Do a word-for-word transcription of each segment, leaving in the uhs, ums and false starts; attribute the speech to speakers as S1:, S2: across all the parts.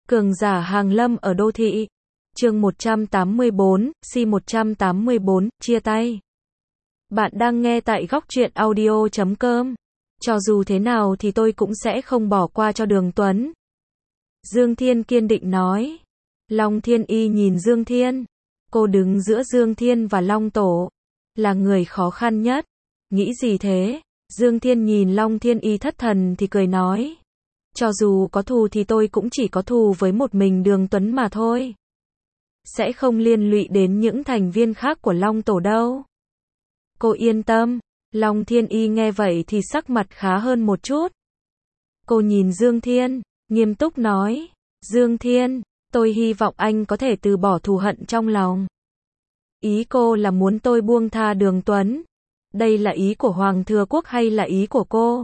S1: Cường giả hàng lâm ở đô thị. Chương một trăm tám mươi bốn, C một trăm tám mươi bốn, chia tay. Bạn đang nghe tại góc truyện audio chấm com. Cho dù thế nào thì tôi cũng sẽ không bỏ qua cho Đường Tuấn. Dương Thiên kiên định nói. Long Thiên Y nhìn Dương Thiên. Cô đứng giữa Dương Thiên và Long Tổ. Là người khó khăn nhất. Nghĩ gì thế? Dương Thiên nhìn Long Thiên Y thất thần thì cười nói. Cho dù có thù thì tôi cũng chỉ có thù với một mình Đường Tuấn mà thôi. Sẽ không liên lụy đến những thành viên khác của Long Tổ đâu. Cô yên tâm. Long Thiên Y nghe vậy thì sắc mặt khá hơn một chút. Cô nhìn Dương Thiên, nghiêm túc nói. Dương Thiên, tôi hy vọng anh có thể từ bỏ thù hận trong lòng. Ý cô là muốn tôi buông tha Đường Tuấn. Đây là ý của Hoàng Thừa Quốc hay là ý của cô?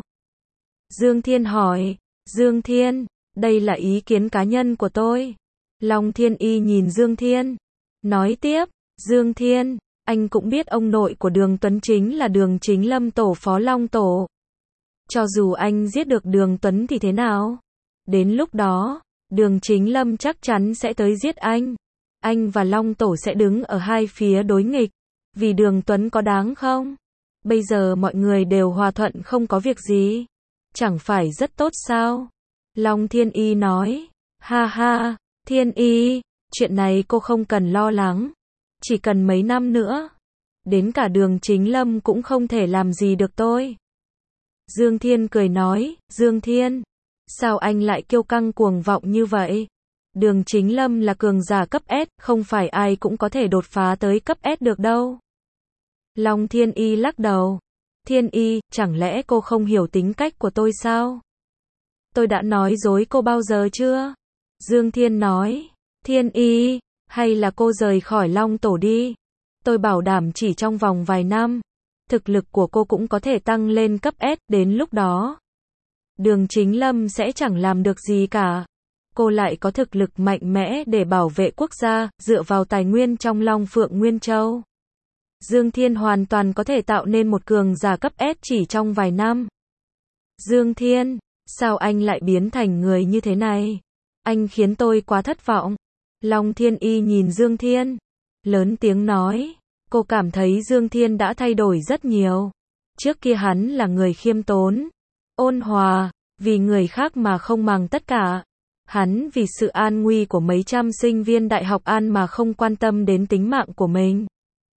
S1: Dương Thiên hỏi. Dương Thiên, đây là ý kiến cá nhân của tôi. Long Thiên Y nhìn Dương Thiên. Nói tiếp, Dương Thiên, anh cũng biết ông nội của Đường Tuấn chính là Đường Chính Lâm Tổ phó Long Tổ. Cho dù anh giết được Đường Tuấn thì thế nào? Đến lúc đó, Đường Chính Lâm chắc chắn sẽ tới giết anh. Anh và Long Tổ sẽ đứng ở hai phía đối nghịch. Vì Đường Tuấn có đáng không? Bây giờ mọi người đều hòa thuận không có việc gì. Chẳng phải rất tốt sao? Long Thiên Y nói. Ha ha, Thiên Y, chuyện này cô không cần lo lắng. Chỉ cần mấy năm nữa. Đến cả Đường Chính Lâm cũng không thể làm gì được tôi. Dương Thiên cười nói. Dương Thiên, sao anh lại kiêu căng cuồng vọng như vậy? Đường Chính Lâm là cường giả cấp S, không phải ai cũng có thể đột phá tới cấp S được đâu. Long Thiên Y lắc đầu. Thiên Y, chẳng lẽ cô không hiểu tính cách của tôi sao? Tôi đã nói dối cô bao giờ chưa? Dương Thiên nói. Thiên Y, hay là cô rời khỏi Long Tổ đi. Tôi bảo đảm chỉ trong vòng vài năm, thực lực của cô cũng có thể tăng lên cấp S, đến lúc đó. Đường Chính Lâm sẽ chẳng làm được gì cả. Cô lại có thực lực mạnh mẽ để bảo vệ quốc gia, dựa vào tài nguyên trong Long Phượng Nguyên Châu. Dương Thiên hoàn toàn có thể tạo nên một cường giả cấp S chỉ trong vài năm. Dương Thiên, sao anh lại biến thành người như thế này? Anh khiến tôi quá thất vọng. Long Thiên Y nhìn Dương Thiên, lớn tiếng nói. Cô cảm thấy Dương Thiên đã thay đổi rất nhiều. Trước kia hắn là người khiêm tốn, ôn hòa, vì người khác mà không màng tất cả. Hắn vì sự an nguy của mấy trăm sinh viên Đại học An mà không quan tâm đến tính mạng của mình.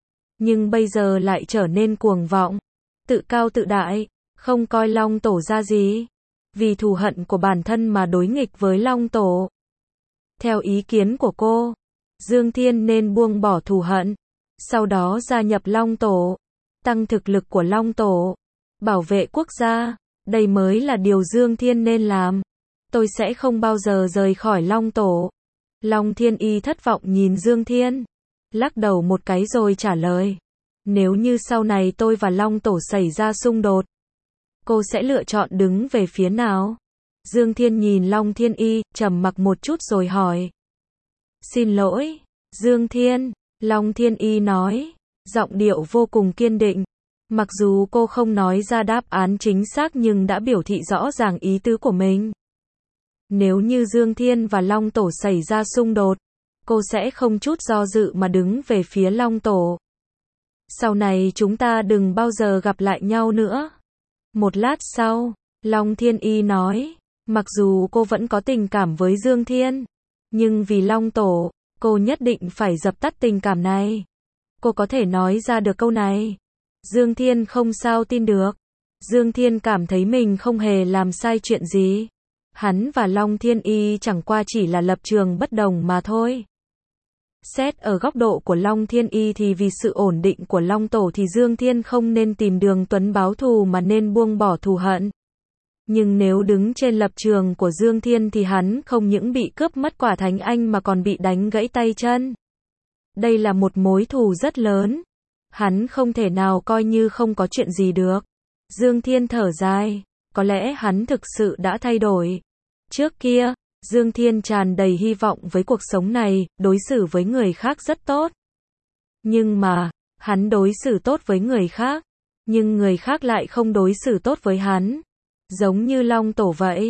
S1: Nhưng bây giờ lại trở nên cuồng vọng, tự cao tự đại, không coi Long Tổ ra gì. Vì thù hận của bản thân mà đối nghịch với Long Tổ. Theo ý kiến của cô, Dương Thiên nên buông bỏ thù hận, sau đó gia nhập Long Tổ, tăng thực lực của Long Tổ, bảo vệ quốc gia, đây mới là điều Dương Thiên nên làm. Tôi sẽ không bao giờ rời khỏi Long Tổ. Long Thiên Y thất vọng nhìn Dương Thiên, lắc đầu một cái rồi trả lời. Nếu như sau này tôi và Long Tổ xảy ra xung đột, cô sẽ lựa chọn đứng về phía nào? Dương Thiên nhìn Long Thiên Y, trầm mặc một chút rồi hỏi. Xin lỗi, Dương Thiên, Long Thiên Y nói, giọng điệu vô cùng kiên định. Mặc dù cô không nói ra đáp án chính xác nhưng đã biểu thị rõ ràng ý tứ của mình. Nếu như Dương Thiên và Long Tổ xảy ra xung đột, cô sẽ không chút do dự mà đứng về phía Long Tổ. Sau này chúng ta đừng bao giờ gặp lại nhau nữa. Một lát sau, Long Thiên Y nói, mặc dù cô vẫn có tình cảm với Dương Thiên, nhưng vì Long Tổ, cô nhất định phải dập tắt tình cảm này. Cô có thể nói ra được câu này. Dương Thiên không sao tin được. Dương Thiên cảm thấy mình không hề làm sai chuyện gì. Hắn và Long Thiên Y chẳng qua chỉ là lập trường bất đồng mà thôi. Xét ở góc độ của Long Thiên Y thì vì sự ổn định của Long Tổ thì Dương Thiên không nên tìm Đường Tuấn báo thù mà nên buông bỏ thù hận. Nhưng nếu đứng trên lập trường của Dương Thiên thì hắn không những bị cướp mất quả Thánh Anh mà còn bị đánh gãy tay chân. Đây là một mối thù rất lớn. Hắn không thể nào coi như không có chuyện gì được. Dương Thiên thở dài. Có lẽ hắn thực sự đã thay đổi. Trước kia, Dương Thiên tràn đầy hy vọng với cuộc sống này, đối xử với người khác rất tốt. Nhưng mà, hắn đối xử tốt với người khác, nhưng người khác lại không đối xử tốt với hắn. Giống như Long Tổ vậy.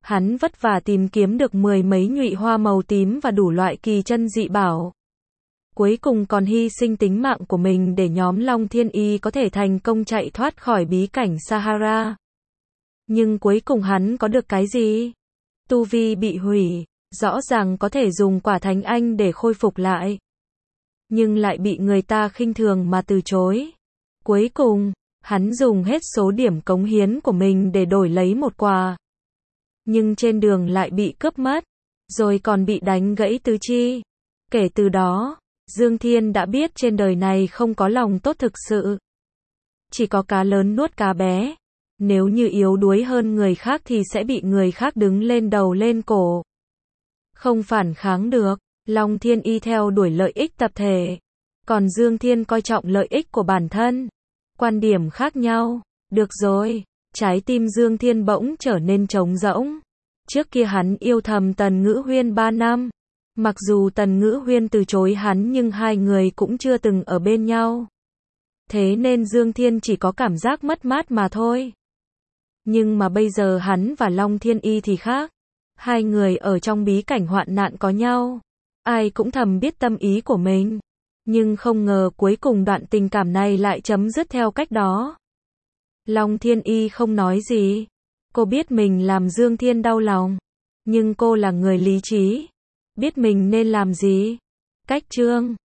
S1: Hắn vất vả tìm kiếm được mười mấy nhụy hoa màu tím và đủ loại kỳ chân dị bảo. Cuối cùng còn hy sinh tính mạng của mình để nhóm Long Thiên Y có thể thành công chạy thoát khỏi bí cảnh Sahara. Nhưng cuối cùng hắn có được cái gì? Tu vi bị hủy, rõ ràng có thể dùng quả thánh anh để khôi phục lại. Nhưng lại bị người ta khinh thường mà từ chối. Cuối cùng, hắn dùng hết số điểm cống hiến của mình để đổi lấy một quà. Nhưng trên đường lại bị cướp mất, rồi còn bị đánh gãy tứ chi. Kể từ đó, Dương Thiên đã biết trên đời này không có lòng tốt thực sự. Chỉ có cá lớn nuốt cá bé. Nếu như yếu đuối hơn người khác thì sẽ bị người khác đứng lên đầu lên cổ. Không phản kháng được. Long Thiên Y theo đuổi lợi ích tập thể. Còn Dương Thiên coi trọng lợi ích của bản thân. Quan điểm khác nhau. Được rồi. Trái tim Dương Thiên bỗng trở nên trống rỗng. Trước kia hắn yêu thầm Tần Ngữ Huyên ba năm. Mặc dù Tần Ngữ Huyên từ chối hắn nhưng hai người cũng chưa từng ở bên nhau. Thế nên Dương Thiên chỉ có cảm giác mất mát mà thôi. Nhưng mà bây giờ hắn và Long Thiên Y thì khác. Hai người ở trong bí cảnh hoạn nạn có nhau. Ai cũng thầm biết tâm ý của mình. Nhưng không ngờ cuối cùng đoạn tình cảm này lại chấm dứt theo cách đó. Long Thiên Y không nói gì. Cô biết mình làm Dương Thiên đau lòng. Nhưng cô là người lý trí. Biết mình nên làm gì. Cách chương